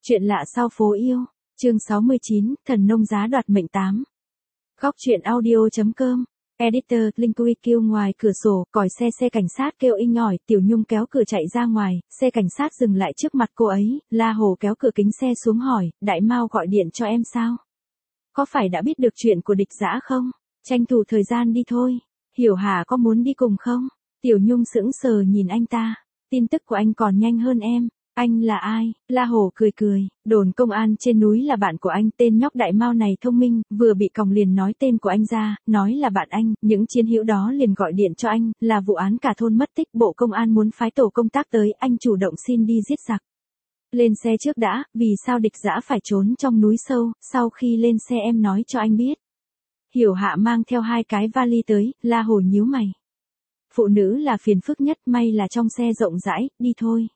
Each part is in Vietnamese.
Chuyện lạ sau phố yêu, chương 69, thần nông giá đoạt mệnh 8. Góc truyện audio.com, editor, Linkwikiu. Ngoài cửa sổ, còi xe cảnh sát kêu inh ỏi, Tiểu Nhung kéo cửa chạy ra ngoài, xe cảnh sát dừng lại trước mặt cô ấy, La Hồ kéo cửa kính xe xuống hỏi, Đại Mao gọi điện cho em sao? Có phải đã biết được chuyện của Địch Dã không? Tranh thủ thời gian đi thôi. Hiểu Hà có muốn đi cùng không? Tiểu Nhung sững sờ nhìn anh ta. Tin tức của anh còn nhanh hơn em. Anh là ai? La Hồ cười, đồn công an trên núi là bạn của anh, tên nhóc Đại Mao này thông minh, vừa bị còng liền nói tên của anh ra, nói là bạn anh, những chiến hữu đó liền gọi điện cho anh, là vụ án cả thôn mất tích, bộ công an muốn phái tổ công tác tới, anh chủ động xin đi giết giặc. Lên xe trước đã, vì sao Địch Dã phải trốn trong núi sâu, sau khi lên xe em nói cho anh biết. Hiểu Hạ mang theo 2 cái vali tới, La Hồ nhíu mày. Phụ nữ là phiền phức nhất, may là trong xe rộng rãi, đi thôi.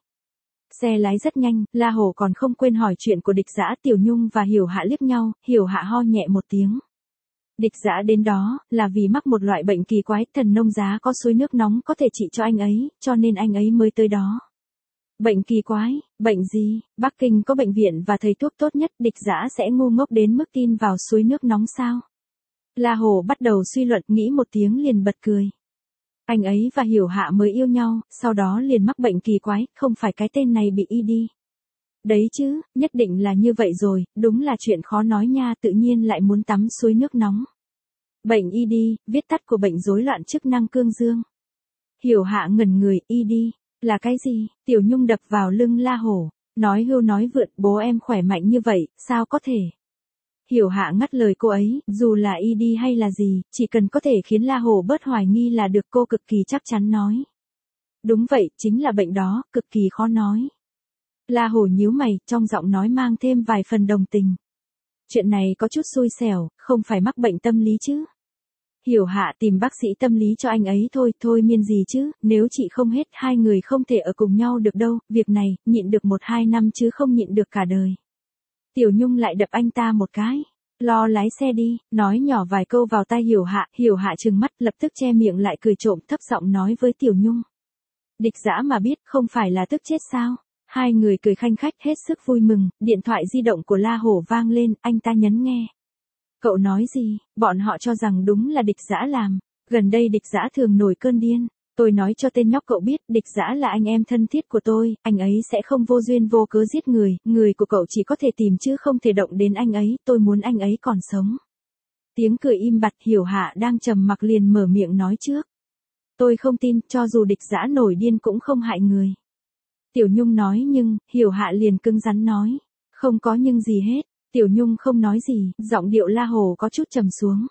Xe lái rất nhanh, La Hồ còn không quên hỏi chuyện của Địch Dã. Tiểu Nhung và Hiểu Hạ liếc nhau, Hiểu Hạ ho nhẹ một tiếng. Địch Dã đến đó, là vì mắc một loại bệnh kỳ quái, thần nông giá có suối nước nóng có thể trị cho anh ấy, cho nên anh ấy mới tới đó. Bệnh kỳ quái, bệnh gì? Bắc Kinh có bệnh viện và thầy thuốc tốt nhất, Địch Dã sẽ ngu ngốc đến mức tin vào suối nước nóng sao? La Hồ bắt đầu suy luận, nghĩ một tiếng liền bật cười. Anh ấy và Hiểu Hạ mới yêu nhau, sau đó liền mắc bệnh kỳ quái, không phải cái tên này bị y đi. Đấy chứ, nhất định là như vậy rồi, đúng là chuyện khó nói nha, tự nhiên lại muốn tắm suối nước nóng. Bệnh y đi, viết tắt của bệnh rối loạn chức năng cương dương. Hiểu Hạ ngẩn người, y đi, là cái gì? Tiểu Nhung đập vào lưng La Hổ, nói hưu nói vượn, bố em khỏe mạnh như vậy, sao có thể? Hiểu Hạ ngắt lời cô ấy, dù là y đi hay là gì, chỉ cần có thể khiến La Hồ bớt hoài nghi là được, cô cực kỳ chắc chắn nói. Đúng vậy, chính là bệnh đó, cực kỳ khó nói. La Hồ nhíu mày, trong giọng nói mang thêm vài phần đồng tình. Chuyện này có chút xui xẻo, không phải mắc bệnh tâm lý chứ. Hiểu Hạ tìm bác sĩ tâm lý cho anh ấy thôi miên gì chứ, nếu chị không hết, 2 người không thể ở cùng nhau được đâu, việc này, nhịn được 1-2 năm chứ không nhịn được cả đời. Tiểu Nhung lại đập anh ta một cái. Lo lái xe đi, nói nhỏ vài câu vào tai Hiểu Hạ trừng mắt, lập tức che miệng lại cười trộm, thấp giọng nói với Tiểu Nhung. Địch Dã mà biết, không phải là tức chết sao? 2 người cười khanh khách hết sức vui mừng, điện thoại di động của La Hổ vang lên, anh ta nhấn nghe. Cậu nói gì? Bọn họ cho rằng đúng là Địch Dã làm. Gần đây Địch Dã thường nổi cơn điên. Tôi nói cho tên nhóc cậu biết, Địch Dã là anh em thân thiết của tôi, anh ấy sẽ không vô duyên vô cớ giết người, người của cậu chỉ có thể tìm chứ không thể động đến anh ấy, tôi muốn anh ấy còn sống. Tiếng cười im bặt, Hiểu Hạ đang trầm mặc liền mở miệng nói trước. Tôi không tin, cho dù Địch Dã nổi điên cũng không hại người. Tiểu Nhung nói nhưng, Hiểu Hạ liền cứng rắn nói. Không có nhưng gì hết, Tiểu Nhung không nói gì, giọng điệu La Hồ có chút trầm xuống.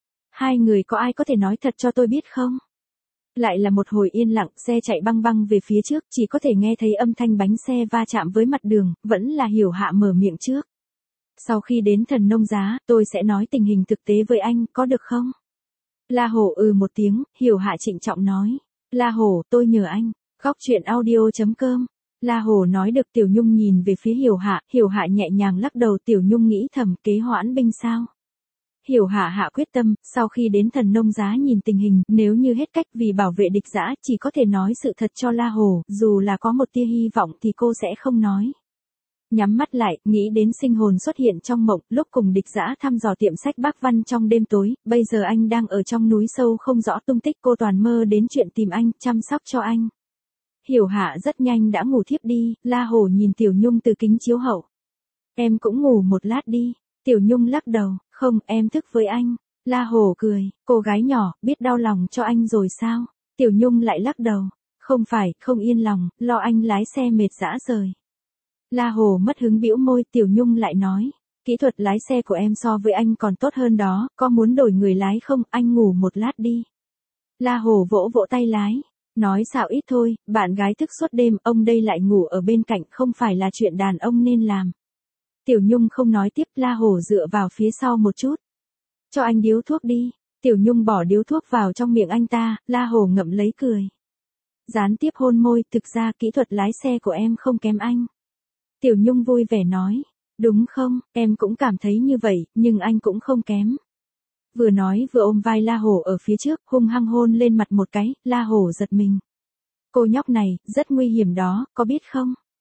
2 người có ai có thể nói thật cho tôi biết không? Lại là một hồi yên lặng, xe chạy băng băng về phía trước, chỉ có thể nghe thấy âm thanh bánh xe va chạm với mặt đường, vẫn là Hiểu Hạ mở miệng trước. Sau khi đến thần nông giá, tôi sẽ nói tình hình thực tế với anh, có được không? La Hồ một tiếng, Hiểu Hạ trịnh trọng nói. La Hồ, tôi nhờ anh. Góc truyện audio.com. La Hồ nói được. Tiểu Nhung nhìn về phía Hiểu Hạ nhẹ nhàng lắc đầu. Tiểu Nhung nghĩ thầm, kế hoãn binh sao? Hiểu Hạ quyết tâm, sau khi đến thần nông giá nhìn tình hình, nếu như hết cách vì bảo vệ Địch Dã, chỉ có thể nói sự thật cho La Hồ, dù là có một tia hy vọng thì cô sẽ không nói. Nhắm mắt lại, nghĩ đến sinh hồn xuất hiện trong mộng, lúc cùng Địch Dã thăm dò tiệm sách Bác Văn trong đêm tối, bây giờ anh đang ở trong núi sâu không rõ tung tích, cô toàn mơ đến chuyện tìm anh, chăm sóc cho anh. Hiểu Hạ rất nhanh đã ngủ thiếp đi, La Hồ nhìn Tiểu Nhung từ kính chiếu hậu. Em cũng ngủ một lát đi. Tiểu Nhung lắc đầu, không, em thức với anh. La Hồ cười, cô gái nhỏ, biết đau lòng cho anh rồi sao? Tiểu Nhung lại lắc đầu, không phải, không yên lòng, lo anh lái xe mệt rã rời. La Hồ mất hứng bĩu môi, Tiểu Nhung lại nói, kỹ thuật lái xe của em so với anh còn tốt hơn đó, có muốn đổi người lái không, anh ngủ một lát đi. La Hồ vỗ vỗ tay lái, nói xạo ít thôi, bạn gái thức suốt đêm, ông đây lại ngủ ở bên cạnh, không phải là chuyện đàn ông nên làm. Tiểu Nhung không nói tiếp, La Hồ dựa vào phía sau một chút. Cho anh điếu thuốc đi. Tiểu Nhung bỏ điếu thuốc vào trong miệng anh ta, La Hồ ngậm lấy cười. Gián tiếp hôn môi, thực ra kỹ thuật lái xe của em không kém anh. Tiểu Nhung vui vẻ nói, đúng không, em cũng cảm thấy như vậy, nhưng anh cũng không kém. Vừa nói vừa ôm vai La Hồ ở phía trước, hung hăng hôn lên mặt một cái, La Hồ giật mình. Cô nhóc này, rất nguy hiểm đó, có biết không?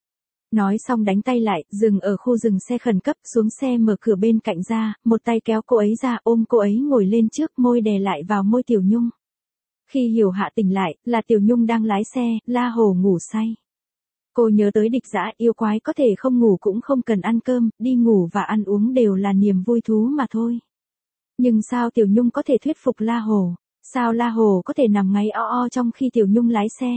Nói xong đánh tay lại, dừng ở khu dừng xe khẩn cấp, xuống xe mở cửa bên cạnh ra, một tay kéo cô ấy ra, ôm cô ấy ngồi lên trước, môi đè lại vào môi Tiểu Nhung. Khi Hiểu Hạ tỉnh lại, là Tiểu Nhung đang lái xe, La Hồ ngủ say. Cô nhớ tới Địch Dã, yêu quái có thể không ngủ cũng không cần ăn cơm, đi ngủ và ăn uống đều là niềm vui thú mà thôi. Nhưng sao Tiểu Nhung có thể thuyết phục La Hồ? Sao La Hồ có thể nằm ngáy o o trong khi Tiểu Nhung lái xe?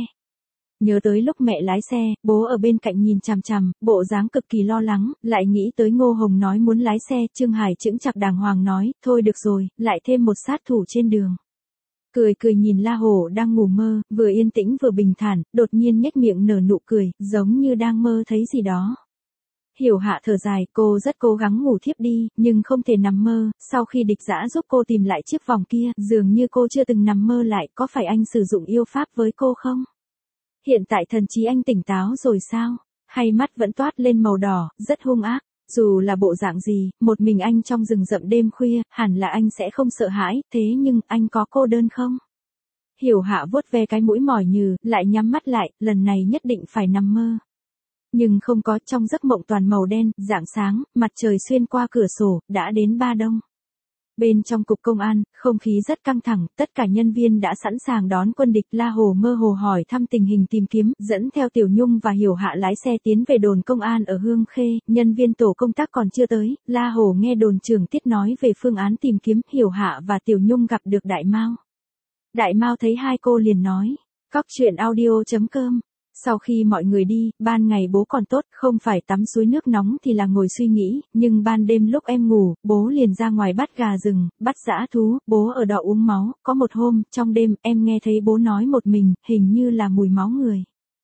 Nhớ tới lúc mẹ lái xe, bố ở bên cạnh nhìn chằm chằm, bộ dáng cực kỳ lo lắng, lại nghĩ tới Ngô Hồng nói muốn lái xe, Trương Hải chững chạc đàng hoàng nói, thôi được rồi, lại thêm một sát thủ trên đường. Cười cười nhìn La Hồ đang ngủ mơ, vừa yên tĩnh vừa bình thản, đột nhiên nhếch miệng nở nụ cười, giống như đang mơ thấy gì đó. Hiểu Hạ thở dài, cô rất cố gắng ngủ thiếp đi, nhưng không thể nằm mơ, sau khi Địch Dã giúp cô tìm lại chiếc vòng kia, dường như cô chưa từng nằm mơ lại, có phải anh sử dụng yêu pháp với cô không? Hiện tại thần trí anh tỉnh táo rồi sao? Hay mắt vẫn toát lên màu đỏ, rất hung ác. Dù là bộ dạng gì, một mình anh trong rừng rậm đêm khuya, hẳn là anh sẽ không sợ hãi, thế nhưng anh có cô đơn không? Hiểu Hạ vuốt ve cái mũi mỏi nhừ, lại nhắm mắt lại, lần này nhất định phải nằm mơ. Nhưng không có, trong giấc mộng toàn màu đen, rạng sáng, mặt trời xuyên qua cửa sổ, đã đến Ba Đông. Bên trong cục công an, không khí rất căng thẳng, tất cả nhân viên đã sẵn sàng đón quân địch. La Hồ mơ hồ hỏi thăm tình hình tìm kiếm, dẫn theo Tiểu Nhung và Hiểu Hạ lái xe tiến về đồn công an ở Hương Khê, nhân viên tổ công tác còn chưa tới, La Hồ nghe đồn trưởng Tiết nói về phương án tìm kiếm, Hiểu Hạ và Tiểu Nhung gặp được Đại Mao. Đại Mao thấy hai cô liền nói, cóc truyện audio.com. Sau khi mọi người đi, ban ngày bố còn tốt, không phải tắm suối nước nóng thì là ngồi suy nghĩ, nhưng ban đêm lúc em ngủ, bố liền ra ngoài bắt gà rừng, bắt dã thú, bố ở đó uống máu, có một hôm, trong đêm, em nghe thấy bố nói một mình, hình như là mùi máu người.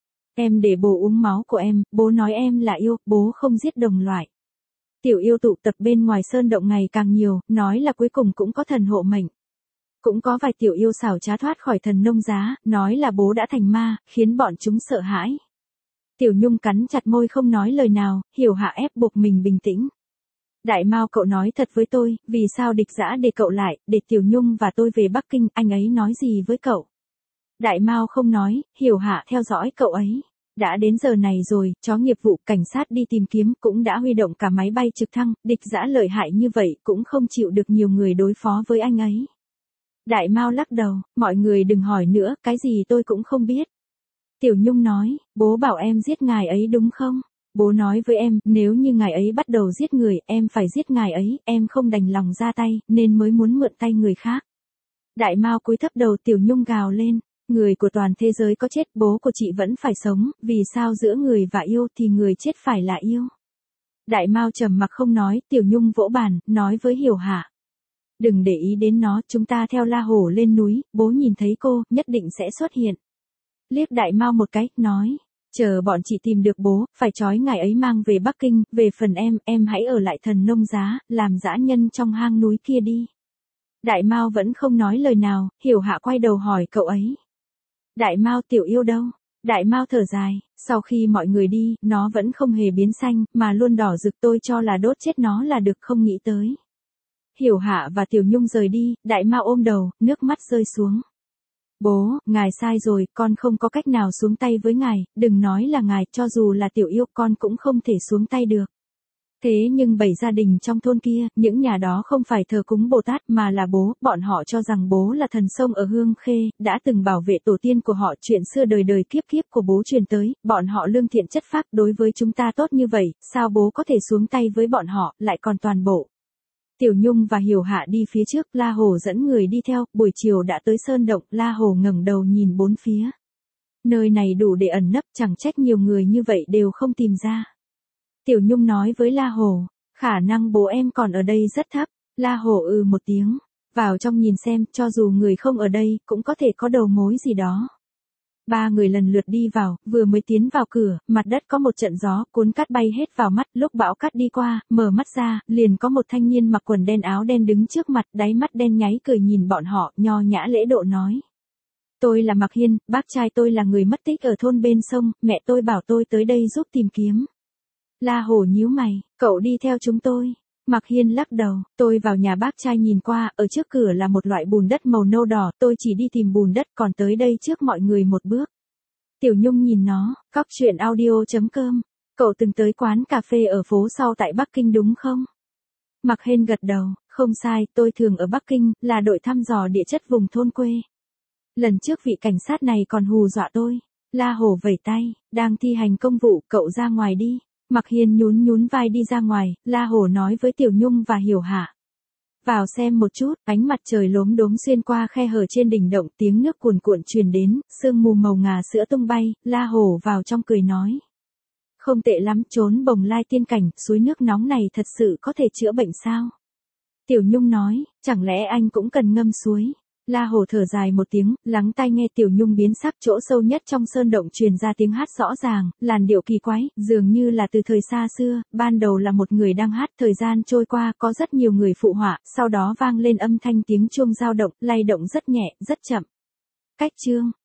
Em để bố uống máu của em, bố nói em là yêu, bố không giết đồng loại. Tiểu yêu tụ tập bên ngoài sơn động ngày càng nhiều, nói là cuối cùng cũng có thần hộ mệnh. Cũng có vài tiểu yêu xảo trá thoát khỏi thần nông giá, nói là bố đã thành ma, khiến bọn chúng sợ hãi. Tiểu Nhung cắn chặt môi không nói lời nào, Hiểu Hạ ép buộc mình bình tĩnh. Đại Mao cậu nói thật với tôi, vì sao Địch Dã để cậu lại, để Tiểu Nhung và tôi về Bắc Kinh, anh ấy nói gì với cậu? Đại Mao không nói, Hiểu Hạ theo dõi cậu ấy. Đã đến giờ này rồi, chó nghiệp vụ cảnh sát đi tìm kiếm cũng đã huy động cả máy bay trực thăng, Địch Dã lợi hại như vậy cũng không chịu được nhiều người đối phó với anh ấy. Đại Mao lắc đầu, mọi người đừng hỏi nữa, cái gì tôi cũng không biết. Tiểu Nhung nói, bố bảo em giết ngài ấy đúng không? Bố nói với em, nếu như ngài ấy bắt đầu giết người, em phải giết ngài ấy, em không đành lòng ra tay, nên mới muốn mượn tay người khác. Đại Mao cúi thấp đầu. Tiểu Nhung gào lên, người của toàn thế giới có chết, bố của chị vẫn phải sống, vì sao giữa người và yêu thì người chết phải là yêu? Đại Mao trầm mặc không nói, Tiểu Nhung vỗ bàn, nói với Hiểu Hạ. Đừng để ý đến nó, chúng ta theo La Hổ lên núi, bố nhìn thấy cô, nhất định sẽ xuất hiện. Liếc Đại Mao một cái, nói, chờ bọn chị tìm được bố, phải trói ngài ấy mang về Bắc Kinh, về phần em hãy ở lại thần nông giá, làm dã nhân trong hang núi kia đi. Đại Mao vẫn không nói lời nào, Hiểu Hạ quay đầu hỏi cậu ấy. Đại Mao, tiểu yêu đâu? Đại Mao thở dài, sau khi mọi người đi, nó vẫn không hề biến xanh, mà luôn đỏ rực, tôi cho là đốt chết nó là được, không nghĩ tới. Hiểu Hạ và Tiểu Nhung rời đi, Đại Mao ôm đầu, nước mắt rơi xuống. Bố, ngài sai rồi, con không có cách nào xuống tay với ngài, đừng nói là ngài, cho dù là tiểu yêu con cũng không thể xuống tay được. Thế nhưng 7 gia đình trong thôn kia, những nhà đó không phải thờ cúng Bồ Tát mà là bố, bọn họ cho rằng bố là thần sông ở Hương Khê, đã từng bảo vệ tổ tiên của họ, chuyện xưa đời đời kiếp kiếp của bố truyền tới, bọn họ lương thiện chất phác đối với chúng ta tốt như vậy, sao bố có thể xuống tay với bọn họ, lại còn toàn bộ. Tiểu Nhung và Hiểu Hạ đi phía trước, La Hồ dẫn người đi theo, buổi chiều đã tới sơn động, La Hồ ngẩng đầu nhìn bốn phía. Nơi này đủ để ẩn nấp, chẳng trách nhiều người như vậy đều không tìm ra. Tiểu Nhung nói với La Hồ, khả năng bố em còn ở đây rất thấp. La Hồ một tiếng, vào trong nhìn xem, cho dù người không ở đây, cũng có thể có đầu mối gì đó. Ba người lần lượt đi vào, vừa mới tiến vào cửa, mặt đất có một trận gió, cuốn cát bay hết vào mắt, lúc bão cát đi qua, mở mắt ra, liền có một thanh niên mặc quần đen áo đen đứng trước mặt, đáy mắt đen nháy cười nhìn bọn họ, nho nhã lễ độ nói. Tôi là Mạc Hiên, bác trai tôi là người mất tích ở thôn bên sông, mẹ tôi bảo tôi tới đây giúp tìm kiếm. La Hồ nhíu mày, cậu đi theo chúng tôi. Mạc Hiên lắc đầu, tôi vào nhà bác trai nhìn qua, ở trước cửa là một loại bùn đất màu nâu đỏ, tôi chỉ đi tìm bùn đất, còn tới đây trước mọi người một bước. Tiểu Nhung nhìn nó, cóc truyện audio.com Cậu từng tới quán cà phê ở phố sau tại Bắc Kinh đúng không? Mạc Hên gật đầu, không sai, tôi thường ở Bắc Kinh, là đội thăm dò địa chất vùng thôn quê. Lần trước vị cảnh sát này còn hù dọa tôi. La Hổ vẩy tay, đang thi hành công vụ, cậu ra ngoài đi. Mạc Hiên nhún nhún vai đi ra ngoài, La Hổ nói với Tiểu Nhung và Hiểu Hạ. Vào xem một chút, ánh mặt trời lốm đốm xuyên qua khe hở trên đỉnh động, tiếng nước cuồn cuộn truyền đến, sương mù màu ngà sữa tung bay, La Hổ vào trong cười nói. Không tệ lắm, trốn bồng lai tiên cảnh, suối nước nóng này thật sự có thể chữa bệnh sao? Tiểu Nhung nói, chẳng lẽ anh cũng cần ngâm suối? La Hổ thở dài một tiếng, lắng tai nghe Tiểu Nhung biến sắc, chỗ sâu nhất trong sơn động truyền ra tiếng hát rõ ràng, làn điệu kỳ quái, dường như là từ thời xa xưa, ban đầu là một người đang hát, thời gian trôi qua, có rất nhiều người phụ họa, sau đó vang lên âm thanh tiếng chuông dao động, lay động rất nhẹ, rất chậm. Cách chương